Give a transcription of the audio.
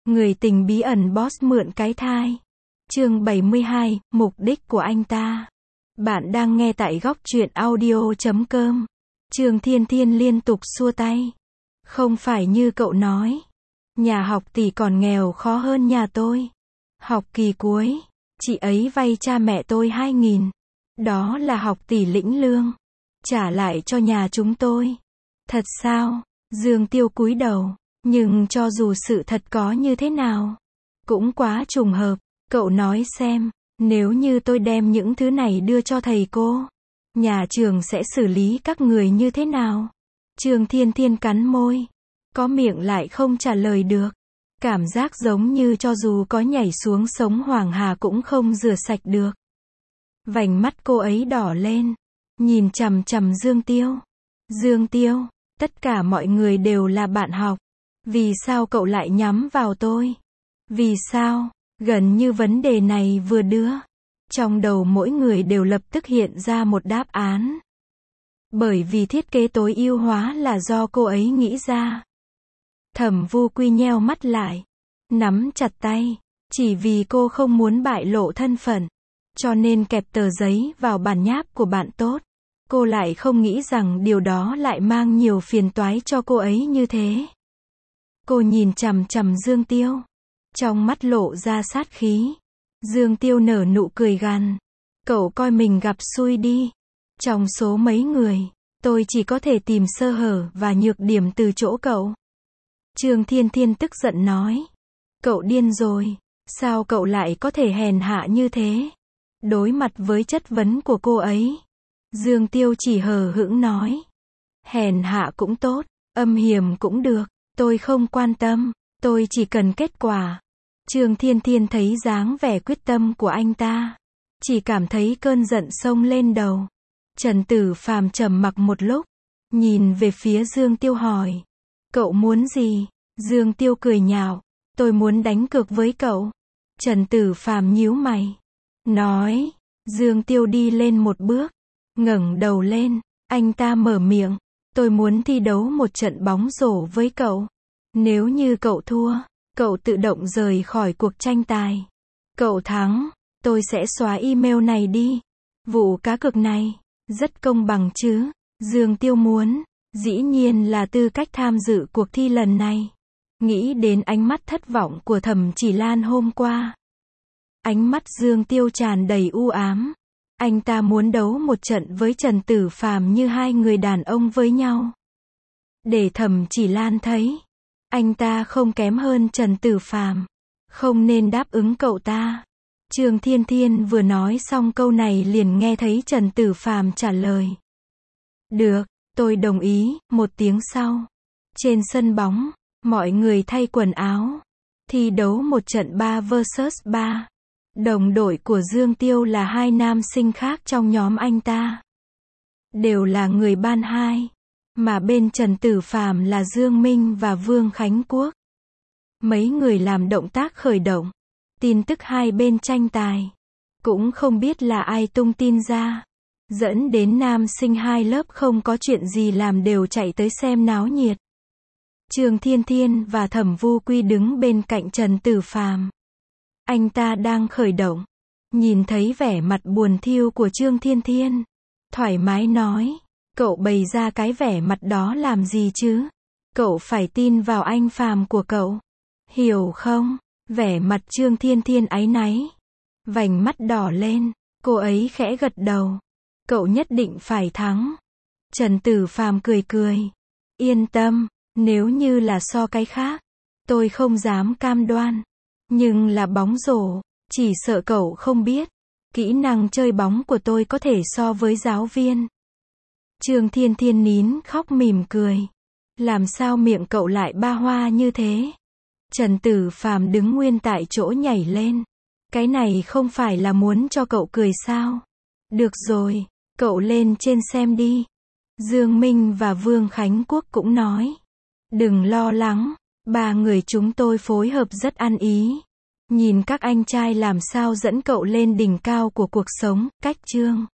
Người tình bí ẩn boss mượn cái thai. Chương 72, mục đích của anh ta. Bạn đang nghe tại góc truyện audio.com. Trương Thiên Thiên liên tục xua tay. Không phải như cậu nói. Nhà học tỷ còn nghèo khó hơn nhà tôi. Học kỳ cuối, chị ấy vay cha mẹ tôi 2.000. Đó là học tỷ lĩnh lương. Trả lại cho nhà chúng tôi. Thật sao? Dương Tiêu cúi đầu. Nhưng cho dù sự thật có như thế nào, cũng quá trùng hợp. Cậu nói xem, nếu như tôi đem những thứ này đưa cho thầy cô, nhà trường sẽ xử lý các người như thế nào? Trương Thiên Thiên cắn môi, có miệng lại không trả lời được. Cảm giác giống như cho dù có nhảy xuống sống Hoàng Hà cũng không rửa sạch được. Vành mắt cô ấy đỏ lên, nhìn chằm chằm Dương Tiêu. Dương Tiêu, tất cả mọi người đều là bạn học. Vì sao cậu lại nhắm vào tôi? Vì sao? Gần như vấn đề này vừa đưa, trong đầu mỗi người đều lập tức hiện ra một đáp án. Bởi vì thiết kế tối ưu hóa là do cô ấy nghĩ ra. Thẩm Vu Quy nheo mắt lại, nắm chặt tay, chỉ vì cô không muốn bại lộ thân phận, cho nên kẹp tờ giấy vào bản nháp của bạn tốt. Cô lại không nghĩ rằng điều đó lại mang nhiều phiền toái cho cô ấy như thế. Cô nhìn chằm chằm Dương Tiêu, trong mắt lộ ra sát khí. Dương Tiêu nở nụ cười gằn. Cậu coi mình gặp xui đi. Trong số mấy người, tôi chỉ có thể tìm sơ hở và nhược điểm từ chỗ cậu. Trương Thiên Thiên tức giận nói. Cậu điên rồi. Sao cậu lại có thể hèn hạ như thế? Đối mặt với chất vấn của cô ấy, Dương Tiêu chỉ hờ hững nói. Hèn hạ cũng tốt, âm hiểm cũng được. Tôi không quan tâm, tôi chỉ cần kết quả. Trương Thiên Thiên thấy dáng vẻ quyết tâm của anh ta, chỉ cảm thấy cơn giận xông lên đầu. Trần Tử Phàm trầm mặc một lúc, nhìn về phía Dương Tiêu hỏi. Cậu muốn gì? Dương Tiêu cười nhạo. Tôi muốn đánh cược với cậu. Trần Tử Phàm nhíu mày, nói. Dương Tiêu đi lên một bước, ngẩng đầu lên, anh ta mở miệng. Tôi muốn thi đấu một trận bóng rổ với cậu. Nếu như cậu thua, cậu tự động rời khỏi cuộc tranh tài. Cậu thắng, tôi sẽ xóa email này đi. Vụ cá cược này, rất công bằng chứ. Dương Tiêu muốn, dĩ nhiên là tư cách tham dự cuộc thi lần này. Nghĩ đến ánh mắt thất vọng của Thẩm Chỉ Lan hôm qua. Ánh mắt Dương Tiêu tràn đầy u ám. Anh ta muốn đấu một trận với Trần Tử Phàm như hai người đàn ông với nhau. Để Thẩm Chỉ Lan thấy, anh ta không kém hơn Trần Tử Phàm. Không nên đáp ứng cậu ta. Trương Thiên Thiên vừa nói xong câu này liền nghe thấy Trần Tử Phàm trả lời. Được, tôi đồng ý. Một tiếng sau, trên sân bóng, mọi người thay quần áo, thi đấu một trận 3 vs 3. Đồng đội của Dương Tiêu là hai nam sinh khác trong nhóm anh ta. Đều là người ban 2. Mà bên Trần Tử Phàm là Dương Minh và Vương Khánh Quốc. Mấy người làm động tác khởi động. Tin tức hai bên tranh tài. Cũng không biết là ai tung tin ra. Dẫn đến nam sinh hai lớp không có chuyện gì làm đều chạy tới xem náo nhiệt. Trương Thiên Thiên và Thẩm Vu Quy đứng bên cạnh Trần Tử Phàm. Anh ta đang khởi động. Nhìn thấy vẻ mặt buồn thiu của Trương Thiên Thiên, thoải mái nói. Cậu bày ra cái vẻ mặt đó làm gì chứ? Cậu phải tin vào anh Phàm của cậu. Hiểu không? Vẻ mặt Trương Thiên Thiên áy náy. Vành mắt đỏ lên. Cô ấy khẽ gật đầu. Cậu nhất định phải thắng. Trần Tử Phàm cười cười. Yên tâm, nếu như là so cái khác, tôi không dám cam đoan. Nhưng là bóng rổ, chỉ sợ cậu không biết. Kỹ năng chơi bóng của tôi có thể so với giáo viên. Trương Thiên Thiên nín khóc mỉm cười. Làm sao miệng cậu lại ba hoa như thế? Trần Tử Phàm đứng nguyên tại chỗ nhảy lên. Cái này không phải là muốn cho cậu cười sao? Được rồi, cậu lên trên xem đi. Dương Minh và Vương Khánh Quốc cũng nói. Đừng lo lắng, ba người chúng tôi phối hợp rất ăn ý. Nhìn các anh trai làm sao dẫn cậu lên đỉnh cao của cuộc sống. Cách chương